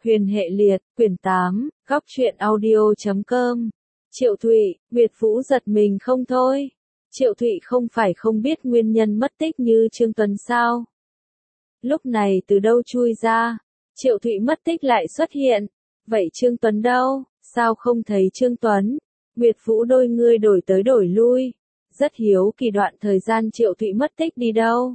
Huyền hệ liệt, quyển 8, góc truyện audio.com. Triệu Thụy, Nguyệt Vũ giật mình không thôi. Triệu Thụy không phải không biết nguyên nhân mất tích như Trương Tuấn sao? Lúc này từ đâu chui ra? Triệu Thụy mất tích lại xuất hiện. Vậy Trương Tuấn đâu? Sao không thấy Trương Tuấn? Nguyệt Vũ đôi ngươi đổi tới đổi lui. Rất hiếu kỳ đoạn thời gian Triệu Thụy mất tích đi đâu?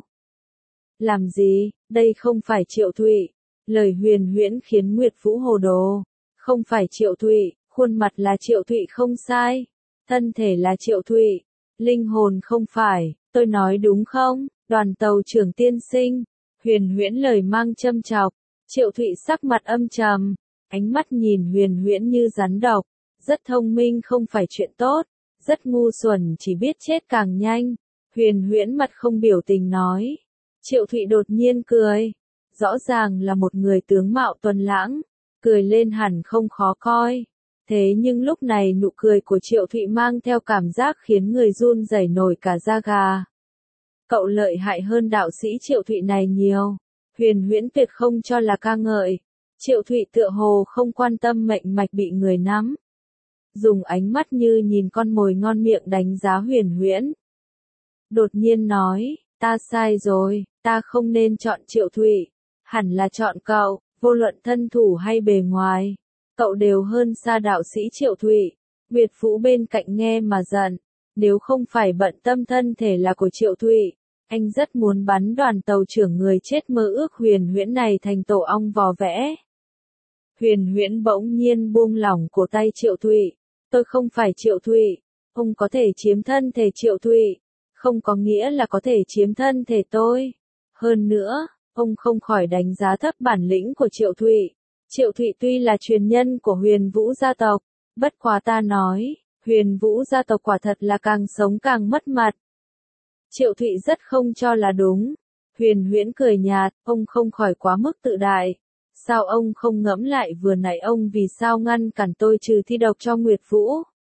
Làm gì? Đây không phải Triệu Thụy. Lời huyền huyễn khiến Nguyệt Vũ hồ đồ. Không phải Triệu Thụy, khuôn mặt là Triệu Thụy không sai. Thân thể là Triệu Thụy. Linh hồn không phải, tôi nói đúng không? Đoàn tàu trưởng tiên sinh. Huyền huyễn lời mang châm chọc. Triệu Thụy sắc mặt âm trầm. Ánh mắt nhìn huyền huyễn như rắn độc. Rất thông minh không phải chuyện tốt. Rất ngu xuẩn chỉ biết chết càng nhanh. Huyền huyễn mặt không biểu tình nói. Triệu Thụy đột nhiên cười. Rõ ràng là một người tướng mạo tuấn lãng. Cười lên hẳn không khó coi. Thế nhưng lúc này nụ cười của Triệu Thụy mang theo cảm giác khiến người run rẩy nổi cả da gà. Cậu lợi hại hơn đạo sĩ Triệu Thụy này nhiều. Huyền huyễn tuyệt không cho là ca ngợi. Triệu Thụy tựa hồ không quan tâm mệnh mạch bị người nắm. Dùng ánh mắt như nhìn con mồi ngon miệng đánh giá huyền huyễn. Đột nhiên nói, ta sai rồi, ta không nên chọn Triệu Thụy. Hẳn là chọn cậu, vô luận thân thủ hay bề ngoài. Cậu đều hơn xa đạo sĩ Triệu Thụy. Nguyệt Vũ bên cạnh nghe mà giận. Nếu không phải bận tâm thân thể là của Triệu Thụy, anh rất muốn bắn đoàn tàu trưởng người chết mơ ước huyền huyễn này thành tổ ong vò vẽ. Huyền huyễn bỗng nhiên buông lỏng cổ tay Triệu Thụy. Tôi không phải Triệu Thụy. Ông có thể chiếm thân thể Triệu Thụy. Không có nghĩa là có thể chiếm thân thể tôi. Hơn nữa, ông không khỏi đánh giá thấp bản lĩnh của Triệu Thụy. Triệu Thụy tuy là truyền nhân của Huyền Vũ gia tộc, bất quá ta nói, Huyền Vũ gia tộc quả thật là càng sống càng mất mặt. Triệu Thụy rất không cho là đúng. Huyền huyễn cười nhạt, ông không khỏi quá mức tự đại. Sao ông không ngẫm lại vừa nãy ông vì sao ngăn cản tôi trừ thi độc cho Nguyệt Vũ?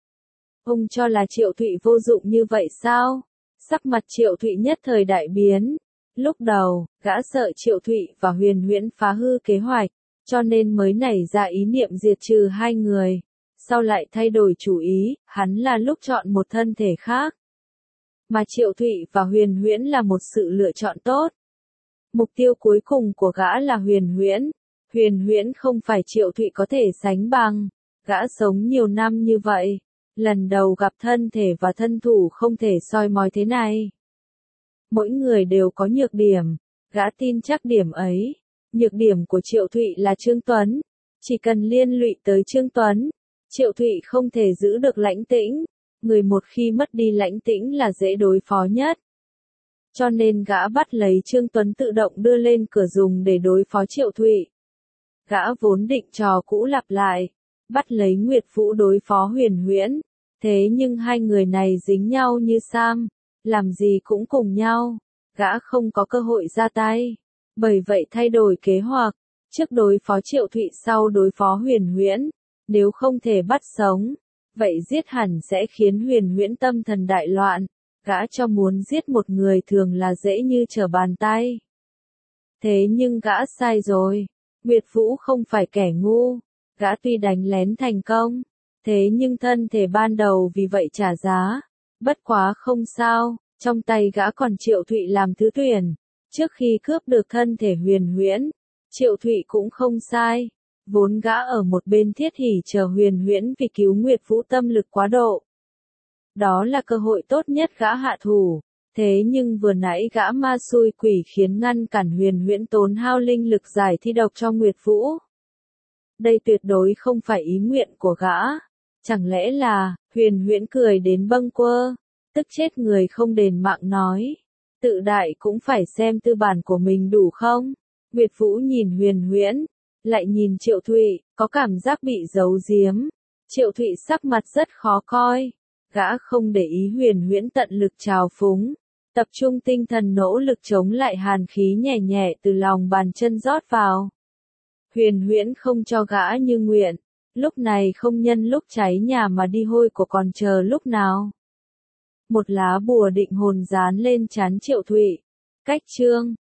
Ông cho là Triệu Thụy vô dụng như vậy sao? Sắc mặt Triệu Thụy nhất thời đại biến. Lúc đầu, gã sợ Triệu Thụy và huyền huyễn phá hư kế hoạch, cho nên mới nảy ra ý niệm diệt trừ hai người. Sau lại thay đổi chủ ý, hắn là lúc chọn một thân thể khác. Mà Triệu Thụy và huyền huyễn là một sự lựa chọn tốt. Mục tiêu cuối cùng của gã là huyền huyễn. Huyền huyễn không phải Triệu Thụy có thể sánh bằng. Gã sống nhiều năm như vậy. Lần đầu gặp thân thể và thân thủ không thể soi mói thế này. Mỗi người đều có nhược điểm. Gã tin chắc điểm ấy. Nhược điểm của Triệu Thụy là Trương Tuấn. Chỉ cần liên lụy tới Trương Tuấn, Triệu Thụy không thể giữ được lãnh tĩnh. Người một khi mất đi lãnh tĩnh là dễ đối phó nhất. Cho nên gã bắt lấy Trương Tuấn tự động đưa lên cửa dùng để đối phó Triệu Thụy. Gã vốn định trò cũ lặp lại. Bắt lấy Nguyệt Vũ đối phó huyền huyễn. Thế nhưng hai người này dính nhau như Sam. Làm gì cũng cùng nhau. Gã không có cơ hội ra tay. Bởi vậy thay đổi kế hoạch. Trước đối phó Triệu Thụy sau đối phó huyền huyễn. Nếu không thể bắt sống, vậy giết hẳn sẽ khiến huyền huyễn tâm thần đại loạn. Gã cho muốn giết một người thường là dễ như trở bàn tay. Thế nhưng gã sai rồi. Nguyệt Vũ không phải kẻ ngu. Gã tuy đánh lén thành công. Thế nhưng thân thể ban đầu vì vậy trả giá. Bất quá không sao. Trong tay gã còn Triệu Thụy làm thứ tuyển. Trước khi cướp được thân thể huyền huyễn, Triệu Thụy cũng không sai. Vốn gã ở một bên thiết hỉ chờ huyền huyễn vì cứu Nguyệt Vũ tâm lực quá độ. Đó là cơ hội tốt nhất gã hạ thủ. Thế nhưng vừa nãy gã ma xui quỷ khiến ngăn cản huyền huyễn tốn hao linh lực giải thi độc cho Nguyệt Vũ. Đây tuyệt đối không phải ý nguyện của gã. Chẳng lẽ là, huyền huyễn cười đến bâng quơ, tức chết người không đền mạng nói. Tự đại cũng phải xem tư bản của mình đủ không? Nguyệt Vũ nhìn huyền huyễn, lại nhìn Triệu Thụy, có cảm giác bị giấu giếm. Triệu Thụy sắc mặt rất khó coi. Gã không để ý huyền huyễn tận lực trào phúng. Tập trung tinh thần nỗ lực chống lại hàn khí nhẹ nhẹ từ lòng bàn chân rót vào. Huyền huyễn không cho gã như nguyện. Lúc này không nhân lúc cháy nhà mà đi hôi của còn chờ lúc nào. Một lá bùa định hồn dán lên trán Triệu Thụy. Cách chương